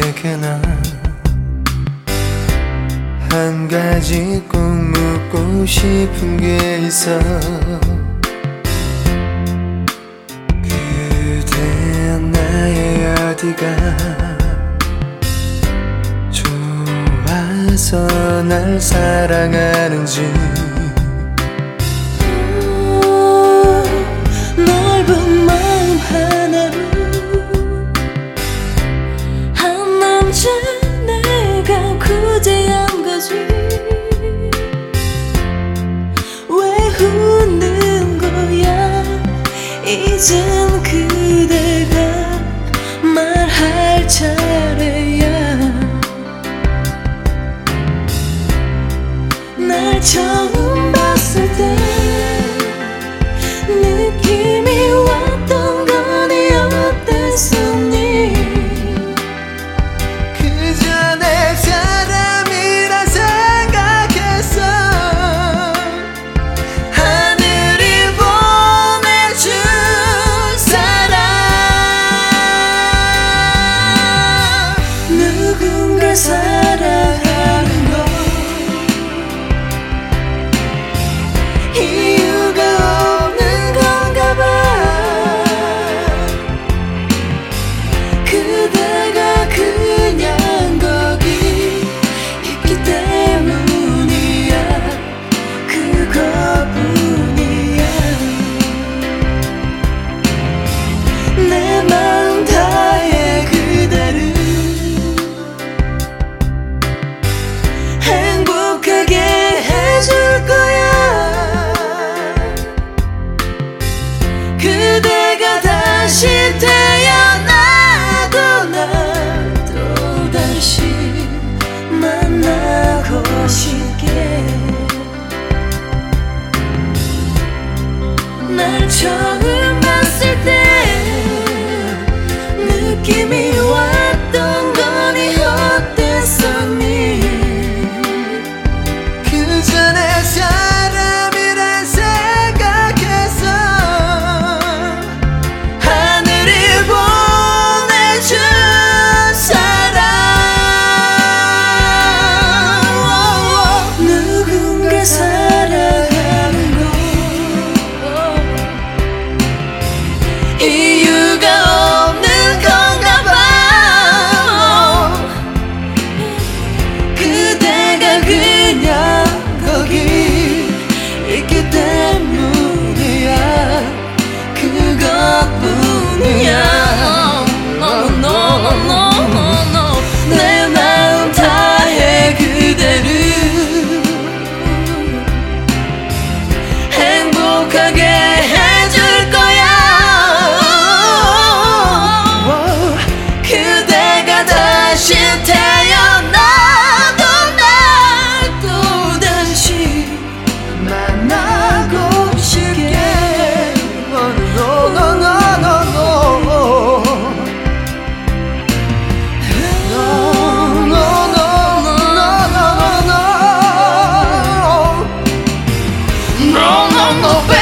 너에게 난 한 가지 꼭 묻고 싶은 게 있어. 그대 나의 어디가 좋아서 날 사랑하는지. 넓은 마음 하나로 한 남자 내가 구제한 거지. 왜 웃는 거야? 이젠 그대가 말할 차례야. 날 처음 봤을 때 느낌이 왔던 거니 어땠었니? 그저 내 사람이라 생각했어. 하늘이 보내준 사랑. 누군가 사랑하는 거 이유가 없는 건가 봐. 그대가 그냥 거기 있기 때문이야. 그것뿐이야. 내 마음 다해 그대를 행복하게 해줄 거야. 그대가 다시 태어나도 나도 다시 만나고 싶게. 날 처음 봤을 때 느낌이 왔던 거니 어땠었니? 그저 내 사람이라 생각했어. 하늘이 보내준 사랑. 누군가 사랑하는 거 이유가 없는 건가 봐. 그대가 그냥 거기 있기 때문이야. 그것뿐이야. No, no, no, no, no. 내 마음 다해 그대를 행복하게 해줄 거야. 그대가 다시 태어나도 날 또 다시 만나고 싶게. No, no, no, no, no. No, no, no, no, no, no. No, no, no, baby.